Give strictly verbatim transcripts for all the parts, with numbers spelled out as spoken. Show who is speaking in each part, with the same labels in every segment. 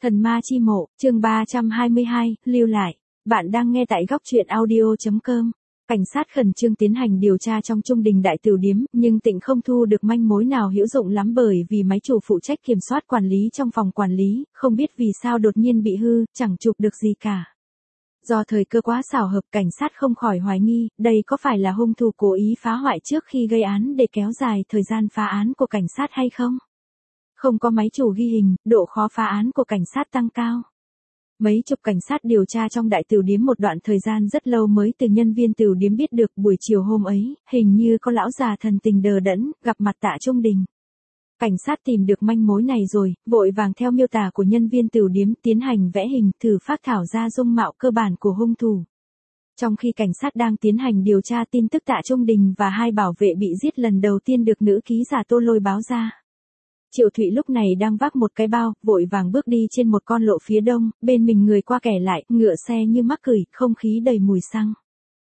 Speaker 1: Thần ma chi mộ, chương ba trăm hai mươi hai, lưu lại. Bạn đang nghe tại góc truyện audio chấm com. Cảnh sát khẩn trương tiến hành điều tra trong Trung Đình Đại Tửu Điếm, nhưng Tịnh không thu được manh mối nào hữu dụng lắm bởi vì máy chủ phụ trách kiểm soát quản lý trong phòng quản lý, không biết vì sao đột nhiên bị hư, chẳng chụp được gì cả. Do thời cơ quá xảo hợp, cảnh sát không khỏi hoài nghi, đây có phải là hung thủ cố ý phá hoại trước khi gây án để kéo dài thời gian phá án của cảnh sát hay không? Không có máy chủ ghi hình, độ khó phá án của cảnh sát tăng cao. Mấy chục cảnh sát điều tra trong Đại Tửu Điếm một đoạn thời gian rất lâu mới từ nhân viên Tửu Điếm biết được buổi chiều hôm ấy, hình như có lão già thần tình đờ đẫn, gặp mặt Tạ Trung Đình. Cảnh sát tìm được manh mối này rồi, vội vàng theo miêu tả của nhân viên Tửu Điếm tiến hành vẽ hình thử phác thảo ra dung mạo cơ bản của hung thủ. Trong khi cảnh sát đang tiến hành điều tra, tin tức Tạ Trung Đình và hai bảo vệ bị giết lần đầu tiên được nữ ký giả Tô Lôi báo ra. Triệu Thụy lúc này đang vác một cái bao, vội vàng bước đi trên một con lộ phía đông, bên mình người qua kẻ lại, ngựa xe như mắc cửi, không khí đầy mùi xăng.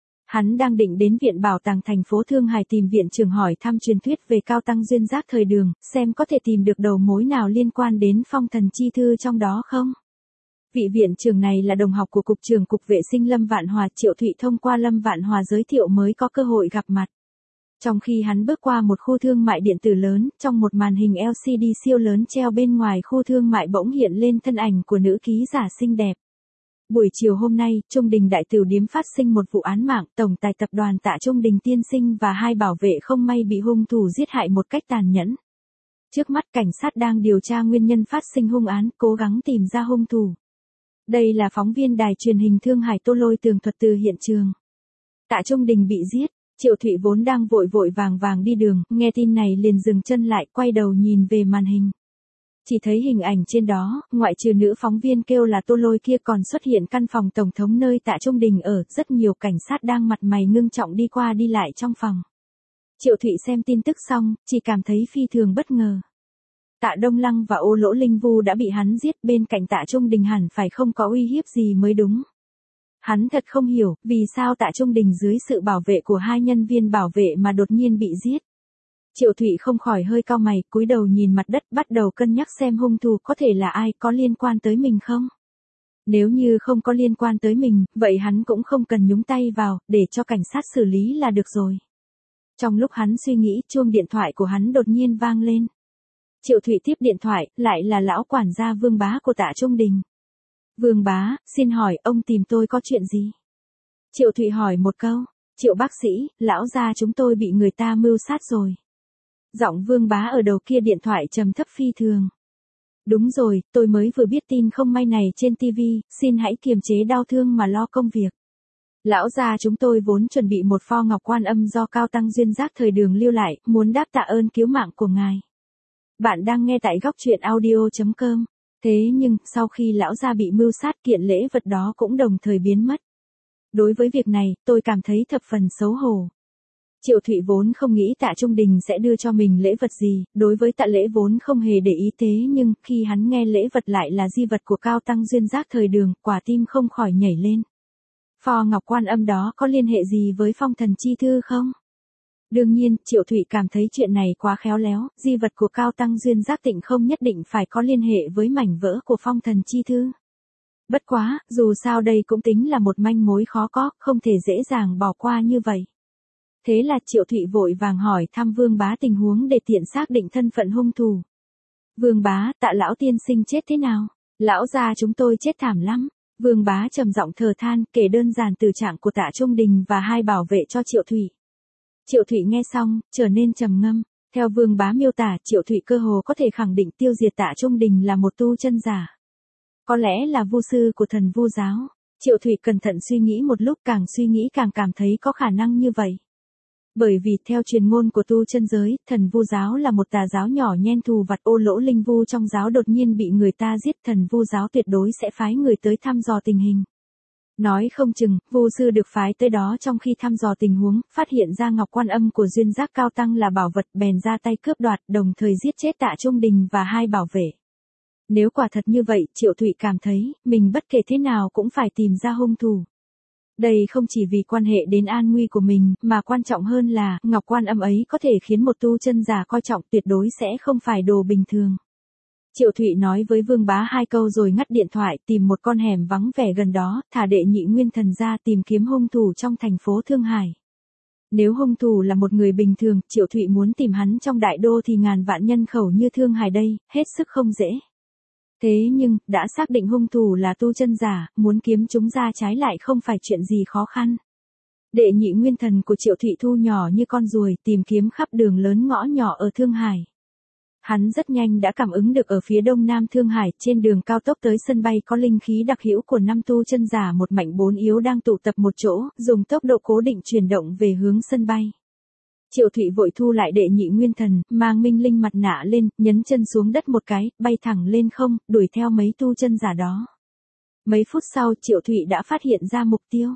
Speaker 1: Hắn đang định đến Viện Bảo tàng thành phố Thương Hải tìm viện trưởng hỏi thăm truyền thuyết về Cao Tăng Duyên Giác thời Đường, xem có thể tìm được đầu mối nào liên quan đến phong thần chi thư trong đó không. Vị viện trưởng này là đồng học của Cục trưởng Cục Vệ sinh Lâm Vạn Hòa. Triệu Thụy thông qua Lâm Vạn Hòa giới thiệu mới có cơ hội gặp mặt. Trong khi hắn bước qua một khu thương mại điện tử lớn, trong một màn hình L C D siêu lớn treo bên ngoài khu thương mại bỗng hiện lên thân ảnh của nữ ký giả xinh đẹp. Buổi chiều hôm nay, Trung Đình Đại Tửu Điếm phát sinh một vụ án mạng, tổng tài tập đoàn Tạ Trung Đình tiên sinh và hai bảo vệ không may bị hung thủ giết hại một cách tàn nhẫn. Trước mắt cảnh sát đang điều tra nguyên nhân phát sinh hung án, cố gắng tìm ra hung thủ. Đây là phóng viên đài truyền hình Thương Hải Tô Lôi tường thuật từ hiện trường. Tạ Trung Đình bị giết. Triệu Thụy vốn đang vội vội vàng vàng đi đường, nghe tin này liền dừng chân lại, quay đầu nhìn về màn hình. Chỉ thấy hình ảnh trên đó, ngoại trừ nữ phóng viên kêu là Tô Lôi kia còn xuất hiện căn phòng tổng thống nơi Tạ Trung Đình ở, rất nhiều cảnh sát đang mặt mày ngưng trọng đi qua đi lại trong phòng. Triệu Thụy xem tin tức xong, chỉ cảm thấy phi thường bất ngờ. Tạ Đông Lăng và Ô Lỗ Linh Vu đã bị hắn giết, bên cạnh Tạ Trung Đình hẳn phải không có uy hiếp gì mới đúng. Hắn thật không hiểu, vì sao Tạ Trung Đình dưới sự bảo vệ của hai nhân viên bảo vệ mà đột nhiên bị giết. Triệu Thụy không khỏi hơi cau mày, cúi đầu nhìn mặt đất, bắt đầu cân nhắc xem hung thủ có thể là ai, có liên quan tới mình không? Nếu như không có liên quan tới mình, vậy hắn cũng không cần nhúng tay vào, để cho cảnh sát xử lý là được rồi. Trong lúc hắn suy nghĩ, chuông điện thoại của hắn đột nhiên vang lên. Triệu Thụy tiếp điện thoại, lại là lão quản gia Vương Bá của Tạ Trung Đình. Vương Bá, xin hỏi, ông tìm tôi có chuyện gì? Triệu Thụy hỏi một câu. Triệu bác sĩ, lão gia chúng tôi bị người ta mưu sát rồi. Giọng Vương Bá ở đầu kia điện thoại trầm thấp phi thường. Đúng rồi, tôi mới vừa biết tin không may này trên ti vi, xin hãy kiềm chế đau thương mà lo công việc. Lão gia chúng tôi vốn chuẩn bị một pho ngọc quan âm do Cao Tăng Duyên Giác thời Đường lưu lại, muốn đáp tạ ơn cứu mạng của ngài. Bạn đang nghe tại góc truyện audio chấm com. Thế nhưng, sau khi lão gia bị mưu sát, kiện lễ vật đó cũng đồng thời biến mất. Đối với việc này, tôi cảm thấy thập phần xấu hổ. Triệu Thụy vốn không nghĩ Tạ Trung Đình sẽ đưa cho mình lễ vật gì, đối với tạ lễ vốn không hề để ý, thế nhưng, khi hắn nghe lễ vật lại là di vật của Cao Tăng Duyên Giác thời Đường, quả tim không khỏi nhảy lên. Pho ngọc quan âm đó có liên hệ gì với phong thần chi thư không? Đương nhiên, Triệu Thụy cảm thấy chuyện này quá khéo léo, di vật của Cao Tăng Duyên Giác Tịnh không nhất định phải có liên hệ với mảnh vỡ của phong thần chi thư. Bất quá, dù sao đây cũng tính là một manh mối khó có, không thể dễ dàng bỏ qua như vậy. Thế là Triệu Thụy vội vàng hỏi thăm Vương Bá tình huống để tiện xác định thân phận hung thủ. Vương Bá, Tạ lão tiên sinh chết thế nào? Lão gia chúng tôi chết thảm lắm. Vương Bá trầm giọng thở than, kể đơn giản tình trạng của Tạ Trung Đình và hai bảo vệ cho Triệu Thụy. Triệu Thụy nghe xong, trở nên trầm ngâm. Theo Vương Bá miêu tả, Triệu Thụy cơ hồ có thể khẳng định tiêu diệt Tạ Trung Đình là một tu chân giả. Có lẽ là vu sư của thần vu giáo. Triệu Thụy cẩn thận suy nghĩ một lúc, càng suy nghĩ càng cảm thấy có khả năng như vậy. Bởi vì theo truyền ngôn của tu chân giới, thần vu giáo là một tà giáo nhỏ nhen thù vặt. Ô Lỗ Linh Vu trong giáo đột nhiên bị người ta giết, thần vu giáo tuyệt đối sẽ phái người tới thăm dò tình hình. Nói không chừng, vu sư được phái tới đó trong khi thăm dò tình huống, phát hiện ra ngọc quan âm của Duyên Giác Cao Tăng là bảo vật, bèn ra tay cướp đoạt, đồng thời giết chết Tạ Trung Đình và hai bảo vệ. Nếu quả thật như vậy, Triệu Thụy cảm thấy, mình bất kể thế nào cũng phải tìm ra hung thủ. Đây không chỉ vì quan hệ đến an nguy của mình, mà quan trọng hơn là, ngọc quan âm ấy có thể khiến một tu chân giả coi trọng, tuyệt đối sẽ không phải đồ bình thường. Triệu Thụy nói với Vương Bá hai câu rồi ngắt điện thoại, tìm một con hẻm vắng vẻ gần đó, thả Đệ Nhị Nguyên Thần ra tìm kiếm hung thủ trong thành phố Thương Hải. Nếu hung thủ là một người bình thường, Triệu Thụy muốn tìm hắn trong đại đô thì ngàn vạn nhân khẩu như Thương Hải đây, hết sức không dễ. Thế nhưng, đã xác định hung thủ là tu chân giả, muốn kiếm chúng ra trái lại không phải chuyện gì khó khăn. Đệ Nhị Nguyên Thần của Triệu Thụy thu nhỏ như con ruồi, tìm kiếm khắp đường lớn ngõ nhỏ ở Thương Hải. Hắn rất nhanh đã cảm ứng được ở phía đông nam Thương Hải, trên đường cao tốc tới sân bay có linh khí đặc hữu của năm tu chân giả một mạnh bốn yếu đang tụ tập một chỗ, dùng tốc độ cố định chuyển động về hướng sân bay. Triệu Thụy vội thu lại Đệ Nhị Nguyên Thần, mang minh linh mặt nạ lên, nhấn chân xuống đất một cái, bay thẳng lên không, đuổi theo mấy tu chân giả đó. Mấy phút sau, Triệu Thụy đã phát hiện ra mục tiêu.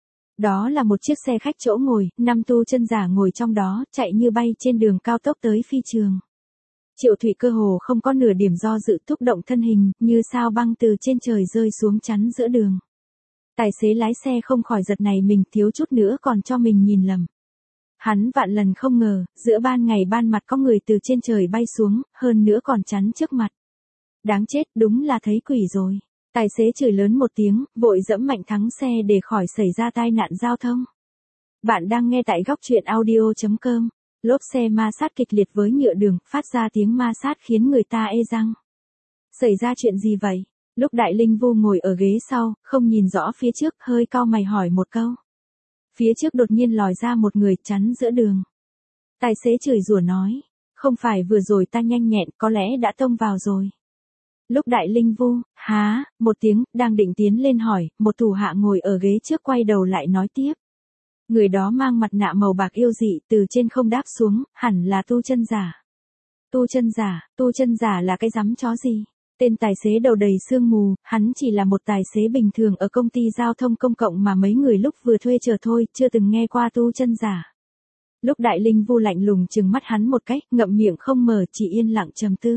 Speaker 1: Đó là một chiếc xe khách chỗ ngồi, năm tu chân giả ngồi trong đó, chạy như bay trên đường cao tốc tới phi trường. Triệu Thụy cơ hồ không có nửa điểm do dự, thúc động thân hình, như sao băng từ trên trời rơi xuống chắn giữa đường. Tài xế lái xe không khỏi giật này mình, thiếu chút nữa còn cho mình nhìn lầm. Hắn vạn lần không ngờ, giữa ban ngày ban mặt có người từ trên trời bay xuống, hơn nữa còn chắn trước mặt. Đáng chết, đúng là thấy quỷ rồi. Tài xế chửi lớn một tiếng, vội dẫm mạnh thắng xe để khỏi xảy ra tai nạn giao thông. Bạn đang nghe tại góc truyện audio chấm com. Lốp xe ma sát kịch liệt với nhựa đường, phát ra tiếng ma sát khiến người ta ê răng. Xảy ra chuyện gì vậy? Lúc Đại Linh Vu ngồi ở ghế sau, không nhìn rõ phía trước, hơi cau mày hỏi một câu. Phía trước đột nhiên lòi ra một người chắn giữa đường. Tài xế chửi rủa nói, không phải vừa rồi ta nhanh nhẹn, có lẽ đã tông vào rồi. Lúc Đại Linh Vu, há, một tiếng, đang định tiến lên hỏi, một thủ hạ ngồi ở ghế trước quay đầu lại nói tiếp. Người đó mang mặt nạ màu bạc yêu dị, từ trên không đáp xuống, hẳn là tu chân giả. Tu chân giả, tu chân giả là cái rắm chó gì? Tên tài xế đầu đầy sương mù, hắn chỉ là một tài xế bình thường ở công ty giao thông công cộng mà mấy người lúc vừa thuê chờ thôi, chưa từng nghe qua tu chân giả. Lúc Đại Linh Vu lạnh lùng trừng mắt hắn một cách, ngậm miệng không mở, chỉ yên lặng trầm tư.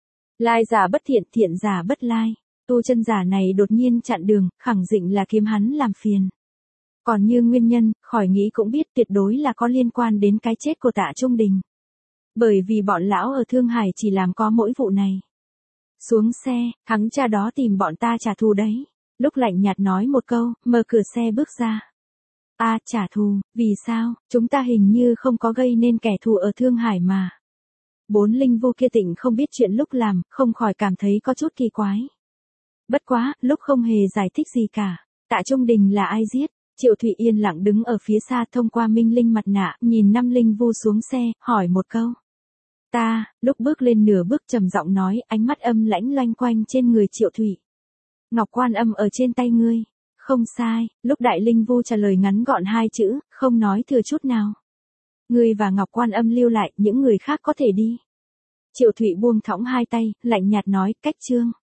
Speaker 1: Lai giả bất thiện, thiện giả bất lai. Tu chân giả này đột nhiên chặn đường, khẳng định là kiếm hắn làm phiền. Còn như nguyên nhân, khỏi nghĩ cũng biết tuyệt đối là có liên quan đến cái chết của Tạ Trung Đình. Bởi vì bọn lão ở Thương Hải chỉ làm có mỗi vụ này. Xuống xe, thắng cha đó tìm bọn ta trả thù đấy. Lúc lạnh nhạt nói một câu, mở cửa xe bước ra. À, trả thù, vì sao, chúng ta hình như không có gây nên kẻ thù ở Thương Hải mà. Bốn linh vu kia tịnh không biết chuyện lúc làm, không khỏi cảm thấy có chút kỳ quái. Bất quá, lúc không hề giải thích gì cả. Tạ Trung Đình là ai giết? Triệu Thụy yên lặng đứng ở phía xa thông qua minh linh mặt nạ, nhìn năm linh vu xuống xe, hỏi một câu. Ta, lúc bước lên nửa bước trầm giọng nói, ánh mắt âm lãnh loanh quanh trên người Triệu Thụy. Ngọc Quan Âm ở trên tay ngươi. Không sai, lúc Đại Linh Vu trả lời ngắn gọn hai chữ, không nói thừa chút nào. Ngươi và Ngọc Quan Âm lưu lại, những người khác có thể đi. Triệu Thụy buông thõng hai tay, lạnh nhạt nói, cách chương.